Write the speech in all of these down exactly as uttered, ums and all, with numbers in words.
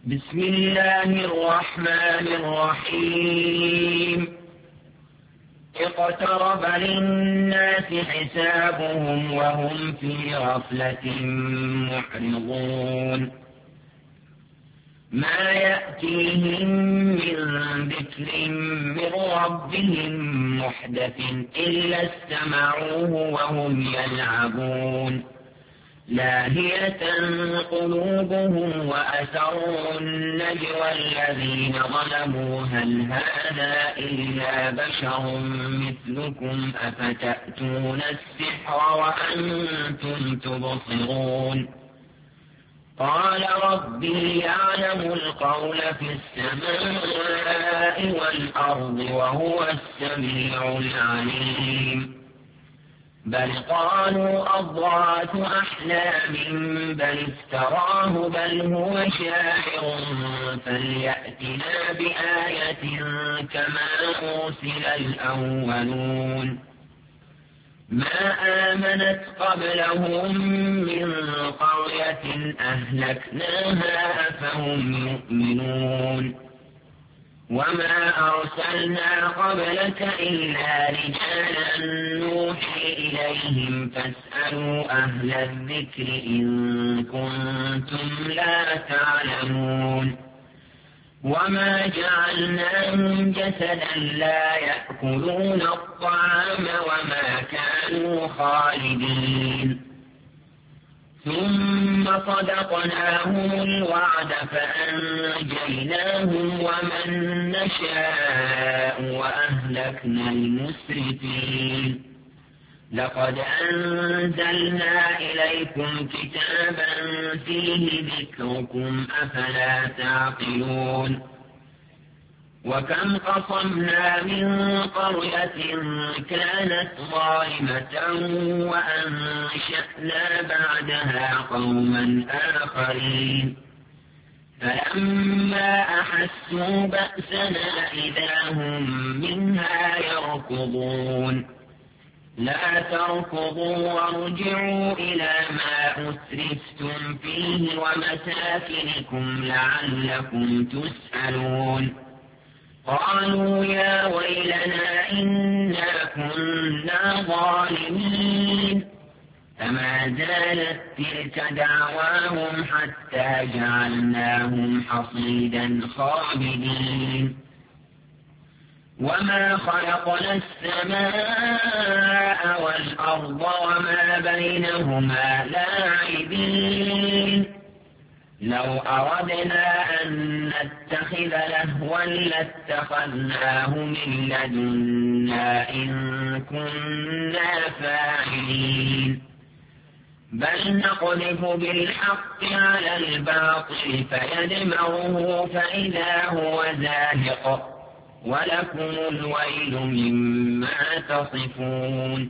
بسم الله الرحمن الرحيم اقترب للناس حسابهم وهم في غفلة معرضون ما يأتيهم من ذكر من ربهم محدث إلا استمعوه وهم يلعبون لاهية قلوبهم وأسروا النجوى الذين ظلموا هل هذا إلا بشر مثلكم أفتأتون السحر وأنتم تبصرون قال ربي يعلم القول في السماء والأرض وهو السميع العليم بل قالوا أضغاث أحلام بل افتراه بل هو شاعر فليأتنا بآية كما أرسل الأولون ما آمنت قبلهم من قرية أهلكناها فهم يؤمنون وما أرسلنا قبلك إلا رجالا نوحي إليهم فاسألوا أهل الذكر إن كنتم لا تعلمون وما جعلناهم جسدا لا يأكلون الطعام وما كانوا خالدين ثم صدقناهم الوعد فأنجيناهم ومن نشاء وأهلكنا المسرفين لقد أنزلنا إليكم كتابا فيه ذكركم أفلا تعقلون وكم قصمنا من قرية كانت ظالمة وأنشأنا بعدها قوما آخرين فلما أحسوا بأسنا إذا هم منها يركضون لا تركضوا وارجعوا إلى ما أسرفتم فيه ومساكنكم لعلكم تسألون قالوا يا ويلنا إنا كنا ظالمين فما زالت تلك دعواهم حتى جعلناهم حصيدا خامدين وما خلقنا السماء والأرض وما بينهما لاعبين لو أردنا أن نتخذ لهوا لاتخذناه من لدنا إن كنا فاعلين بل نقذف بالحق على الباطل فيدمغه فإذا هو زاهق ولكم الويل مما تصفون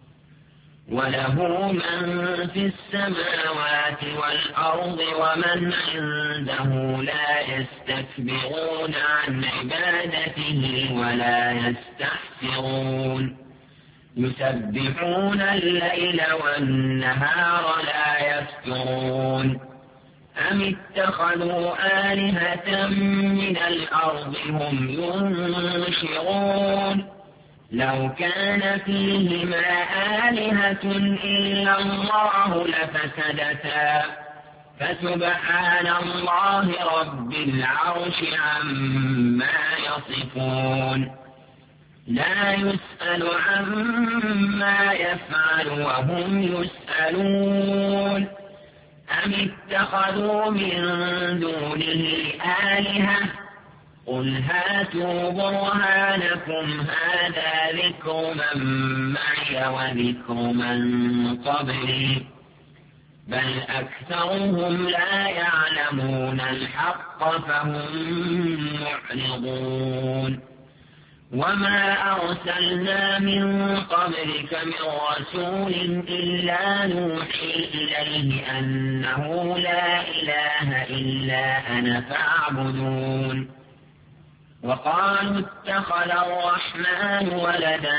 وله من في السماوات والأرض ومن عنده لا يستكبرون عن عبادته ولا يستحسرون يسبحون الليل والنهار لا يفترون أم اتخذوا آلهة من الأرض هم ينشرون لو كان فيهما آلهة إلا الله لفسدتا فسبحان الله رب العرش عما يصفون لا يسأل عما يفعل وهم يسألون أم اتخذوا من دونه آلهة قل هاتوا برهانكم هذا ذكر من معي وذكر من قبلي بل أكثرهم لا يعلمون الحق فهم معرضون وما أرسلنا من قبلك من رسول إلا نوحي إليه أنه لا إله إلا أنا فاعبدون وقالوا اتخذ الرحمن ولدا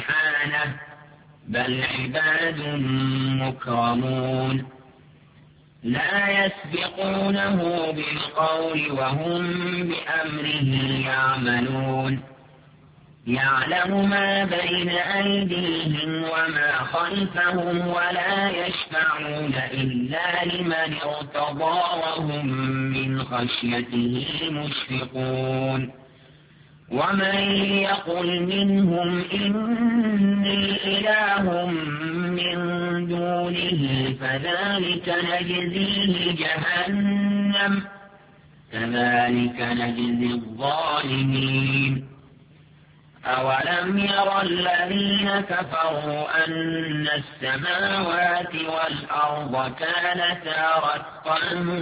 سبحانه بل عباد مكرمون لا يسبقونه بالقول وهم بأمره يعملون يعلم ما بين أيديهم وما خلفهم ولا يشفعون إلا لمن ارتضى وهم من خشيته مشفقون ومن يقل منهم إني إله من دونه فذلك نجزيه جهنم كذلك نجزي الظالمين أولم ير الذين كفروا أن السماوات والأرض كانتا رتقا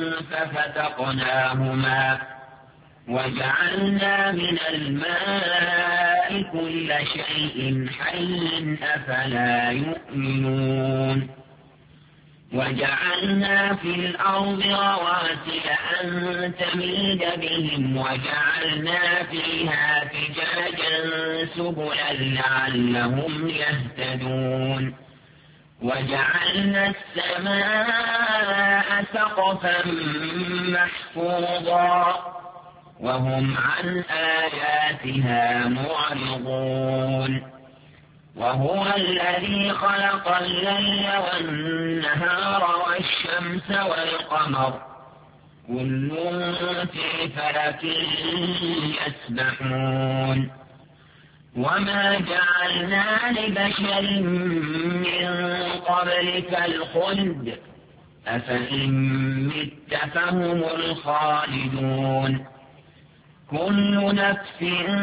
ففتقناهما وجعلنا من الماء كل شيء حي أفلا يؤمنون وجعلنا في الأرض رواسي أن تميد بهم وجعلنا فيها فجاجا سبلا لعلهم يهتدون وجعلنا السماء سقفا محفوظا وهم عن آياتها معرضون وهو الذي خلق الليل والنهار والشمس والقمر كل في فلك يسبحون وما جعلنا لبشر من قبلك الخلد أفإن مت فهم الخالدون كل نفس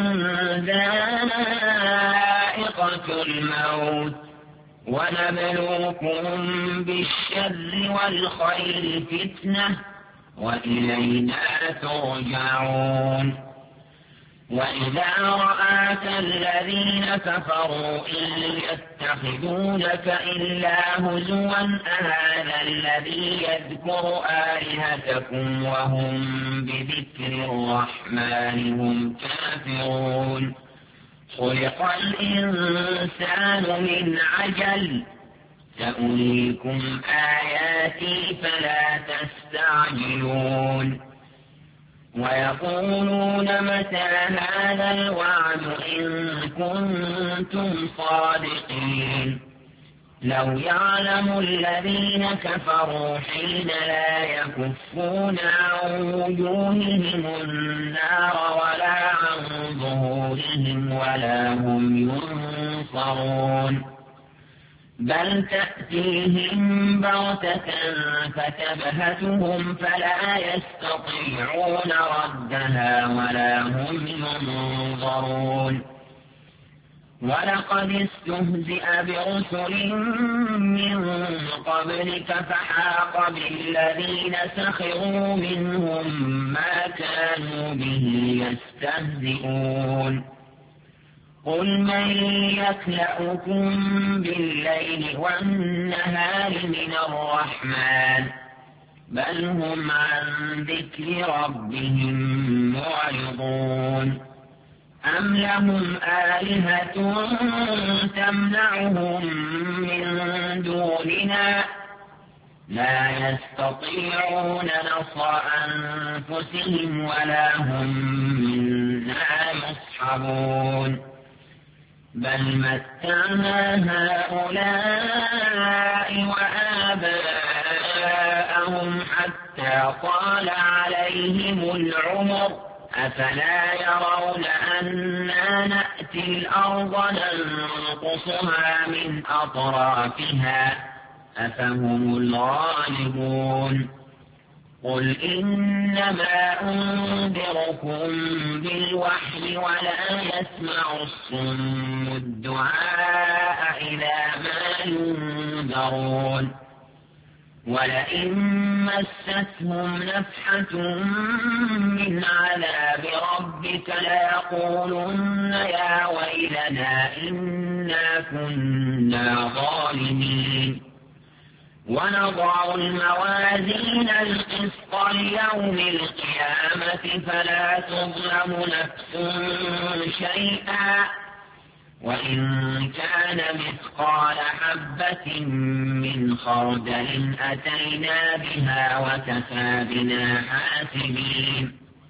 ذائقة الموت ونبلوكم بالشر والخير فتنة وإلينا ترجعون وإذا رآك الذين كفروا إن يتخذونك إلا هزوا أهذا الذي يذكر آلهتكم وهم بذكر الرحمن هم كافرون خلق الإنسان من عجل سأريكم آياتي فلا تستعجلون ويقولون متى هذا الوعد إن كنتم صادقين لو يعلم الذين كفروا حين لا يكفون عن وجوههم النار ولا عن ظهورهم ولا هم ينصرون بل تأتيهم بغتة فتبهتهم فلا يستطيعون ردها ولا هم ينظرون ولقد استهزئ برسل من قبلك فحاق بالذين سخروا منهم ما كانوا به يستهزئون قل من يكلأكم بالليل والنهار من الرحمن بل هم عن ذكر ربهم معرضون أم لهم آلهة تمنعهم من دوننا لا يستطيعون نصر أنفسهم ولا هم منا يصحبون بل متعنا هؤلاء وآباءهم حتى طال عليهم العمر أفلا يرون أنا نأتي الأرض ننقصها من أطرافها أفهم الغالبون قل إنما أنذركم بالوحي ولا يسمع الصم الدعاء إذا ما ينذرون ولئن مستهم نفحة من عذاب ربك ليقولن يا ويلنا إنا كنا ظالمين ونضع الموازين القسط ليوم القيامة فلا تظلم نفس شيئا وإن كان مثقال حبة من خردل أتينا بها وكفى بنا حاسبين.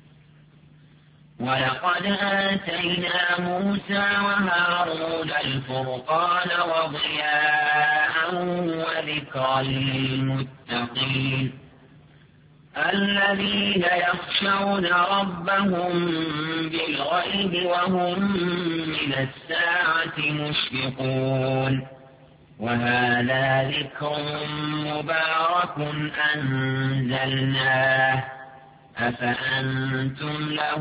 ولقد آتينا موسى وهارون الفرقان وضياء وذكرا للمتقين الذين يخشون ربهم بالغيب وهم من الساعة مشفقون. وهذا ذكر مبارك أنزلناه أفأنتم له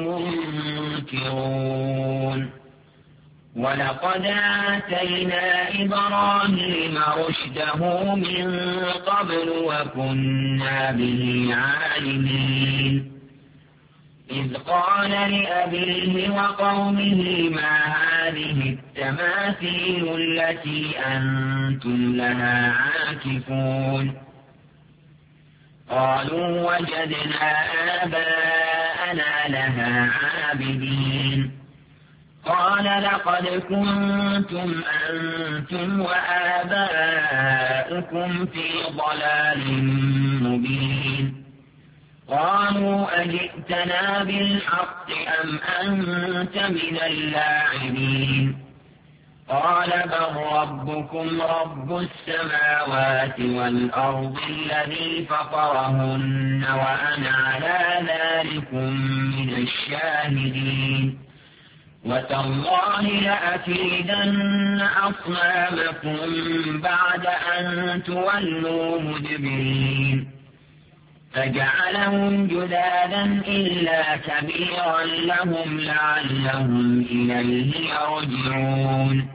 منكرون. ولقد آتينا إبراهيم رشده من قبل وكنا به عالمين. إذ قال لأبيه وقومه ما هذه التماثيل التي أنتم لها عاكفون؟ قالوا وجدنا آباءنا لها عابدين. قال لقد كنتم أنتم وآباؤكم في ضلال مبين. قالوا أجئتنا بالحق أم أنت من اللاعبين؟ قال بل ربكم رب السماوات والأرض الذي فطرهن وأنا على ذلكم من الشاهدين. وتالله لأكيدن أصنامكم بعد أن تولوا مدبرين. فجعلهم جذاذا إلا كبيرا لهم لعلهم إليه يرجعون.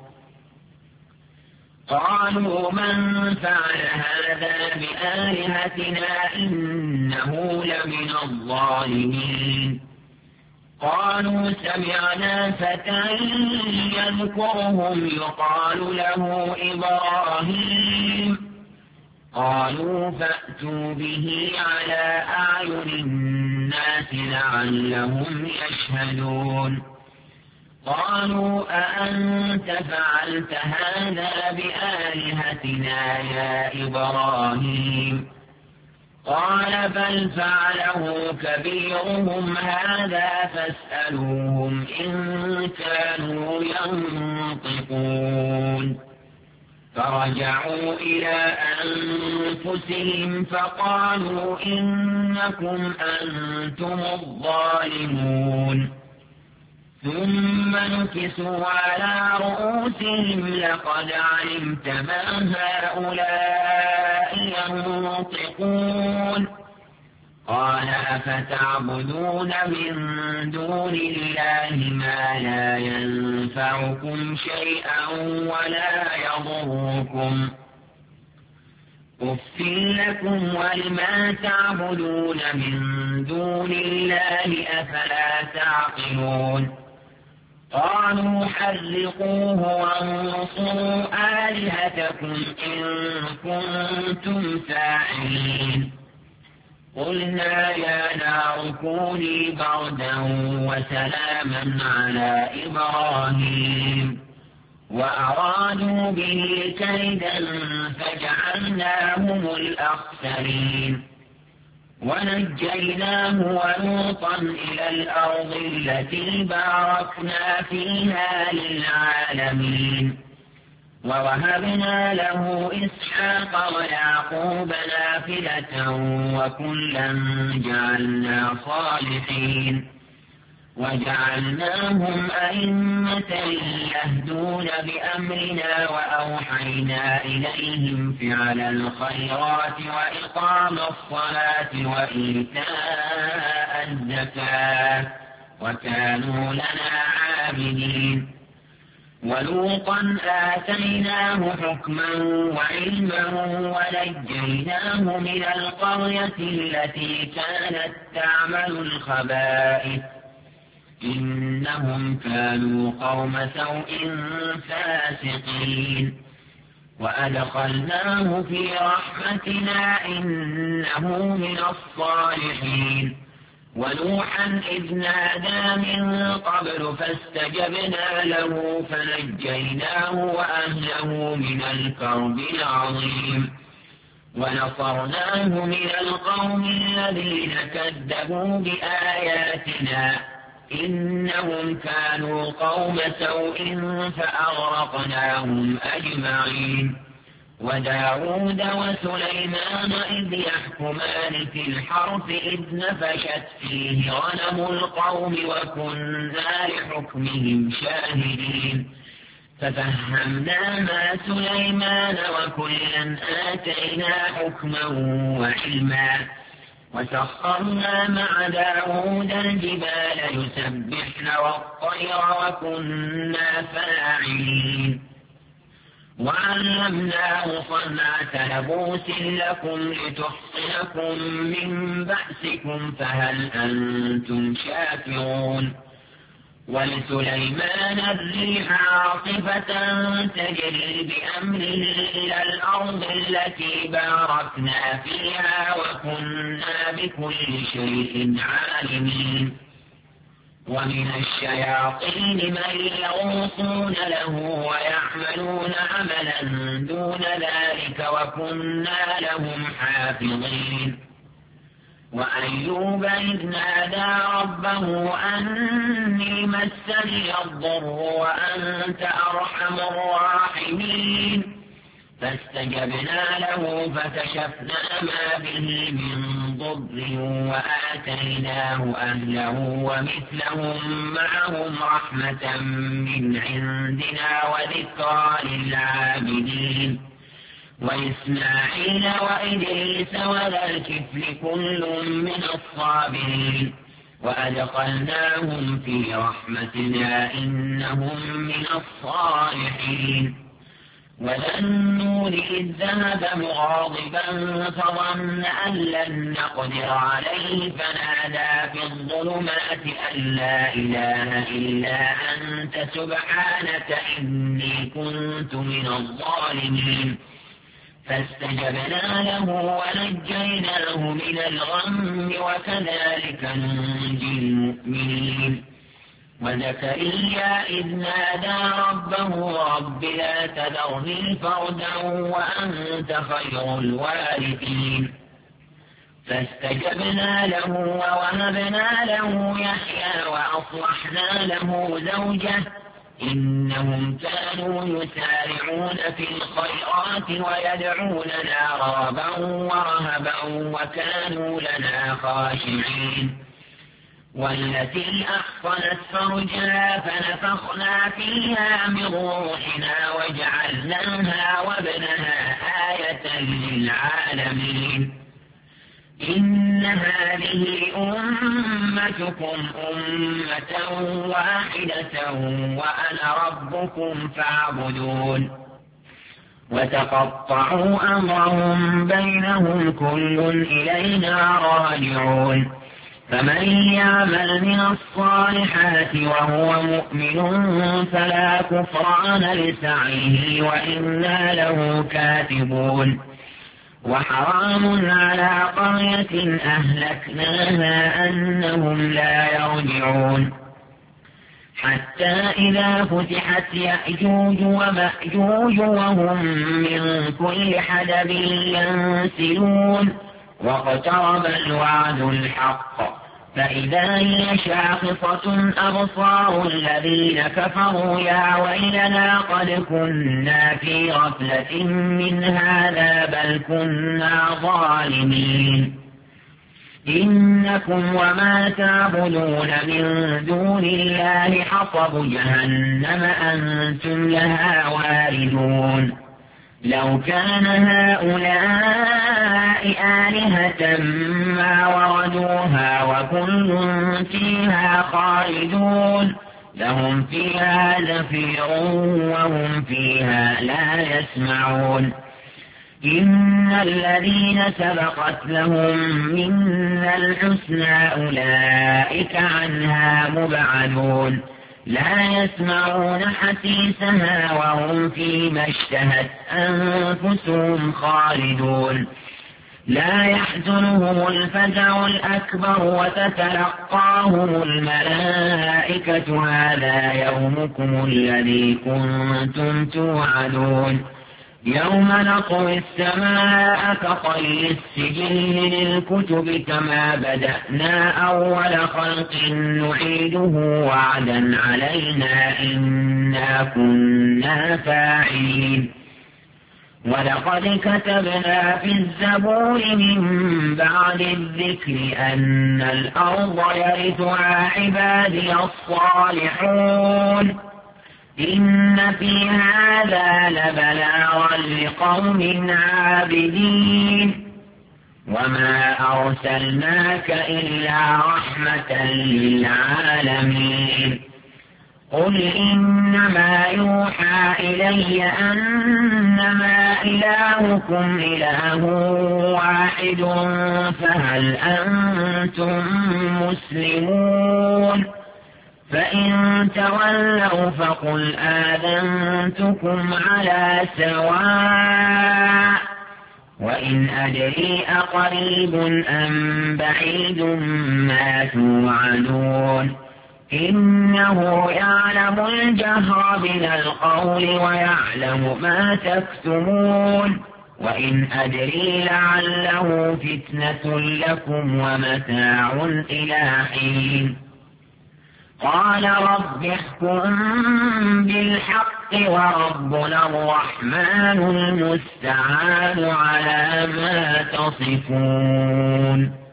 قالوا من فعل هذا بآلهتنا إنه لمن الظالمين. قالوا سمعنا فتى يذكرهم يقال له إبراهيم. قالوا فأتوا به على أعين الناس لعلهم يشهدون. قالوا أأنت فعلت هذا بآلهتنا يا إبراهيم؟ قال بل فعله كبيرهم هذا فاسألوهم إن كانوا ينطقون. فرجعوا إلى أنفسهم فقالوا إنكم أنتم الظالمون. ثم نكسوا على رؤوسهم لقد علمت ما هؤلاء ينطقون. قال أفتعبدون من دون الله ما لا ينفعكم شيئا ولا يضركم أف لكم ولما تعبدون من دون الله أفلا تعقلون. قالوا حرقوه وانصروا آلهتكم إن كنتم فاعلين. قلنا يا نار كوني بردا وسلاما على إبراهيم وأرادوا به كيدا فجعلناهم الأخسرين. ونجيناه ولوطا إلى الأرض التي باركنا فيها للعالمين. ووهبنا له إسحاق ويعقوب نافلة وكلا جعلنا صالحين. وجعلناهم أئمة يهدون بأمرنا وأوحينا إليهم فعل الخيرات وإقام الصلاة وإيتاء الزكاة وكانوا لنا عابدين. ولوطا آتيناه حكما وعلما ونجيناه من القرية التي كانت تعمل الخبائث إنهم كانوا قوم سوء فاسقين. وأدخلناه في رحمتنا إنه من الصالحين. ونوحا إذ نادى من قبل فاستجبنا له فنجيناه وأهله من الكرب العظيم ونصرناه من القوم الذين كذبوا بآياتنا إنهم كانوا قوم سوء فأغرقناهم أجمعين وداود وسليمان إذ يحكمان في الحرث إذ نفشت فيه غنم القوم وكنا لحكمهم شاهدين ففهمناها سليمان وكلا آتينا حكما وعلما وسخرنا مع داود الجبال يسبحن والطير وكنا فاعلين وعلمناه صنعة لبوس لكم لتحصنكم من بأسكم فهل أنتم شاكرون ولسليمان الريح عاصفة تجري بأمره إلى الأرض التي باركنا فيها وكنا بكل شيء عالمين ومن الشياطين من يغوصون له ويعملون عملا دون ذلك وكنا لهم حافظين وأيوب إذ نادى ربه أني مسني الضر وأنت أرحم الراحمين فاستجبنا له فكشفنا ما به من ضر وآتيناه أهله ومثلهم معهم رحمة من عندنا وذكرى للعابدين وإسماعيل وإدريس وذا الكفل كل من الصابرين وأدخلناهم في رحمتنا إنهم من الصالحين وذا النور إذ ذهب مغاضبا فظن أن لن نقدر عليه فنادى في الظلمات أن لا إله إلا أنت سبحانك إني كنت من الظالمين فاستجبنا له ونجيناه من الغم وكذلك ننجي المؤمنين وزكريا إذ نادى ربه رب لا تذرني فردا وأنت خير الوارثين فاستجبنا له ووهبنا له يحيى وأصلحنا له زوجه إنهم كانوا يسارعون في الخيرات ويدعوننا رغبا ورهبا وكانوا لنا خاشعين والتي أحصنت فرجها فنفخنا فيها من روحنا وجعلناها وابنها آية للعالمين إن هذه أمتكم أمة واحدة وأنا ربكم فاعبدون وتقطعوا أمرهم بينهم كل إلينا راجعون فمن يعمل من الصالحات وهو مؤمن فلا كفران لسعيه وإنا له كاتبون وحرام على قرية أهلكناها أنهم لا يرجعون حتى إذا فتحت يأجوج ومأجوج وهم من كل حدب ينسلون واقترب الوعد الحق فإذا هي شاخصة أبصار الذين كفروا يا ويلنا قد كنا في غفلة من هذا بل كنا ظالمين إنكم وما تعبدون من دون الله حصب جهنم أنتم لها واردون لو كان هؤلاء آلهة ما وردوها وكل فيها خالدون لهم فيها زفير وهم فيها لا يسمعون إن الذين سبقت لهم منا الحسنى أولئك عنها مبعدون لا يسمعون حسيسها وهم فيما اشتهت أنفسهم خالدون لا يحزنهم الفزع الأكبر وتتلقاهم الملائكة هذا يومكم الذي كنتم توعدون يوم نطوي السماء كطي السجل للكتب كما بدأنا أول خلق نعيده وعدا علينا إنا كنا فاعلين ولقد كتبنا في الزبور من بعد الذكر أن الأرض يرثها عبادي الصالحون إن في هذا لبلاغا لقوم عابدين وما أرسلناك إلا رحمة للعالمين قل إنما يوحى إلي أنما إلهكم إله واحد فهل أنتم مسلمون فإن تولوا فقل آذنتكم على سواء وإن أدري أقريب أم بعيد ما توعدون إنه يعلم الجهر من القول ويعلم ما تكتمون وإن أدري لعله فتنة لكم ومتاع إلى حين قال رب احكم بالحق وربنا الرحمن المستعان على ما تصفون.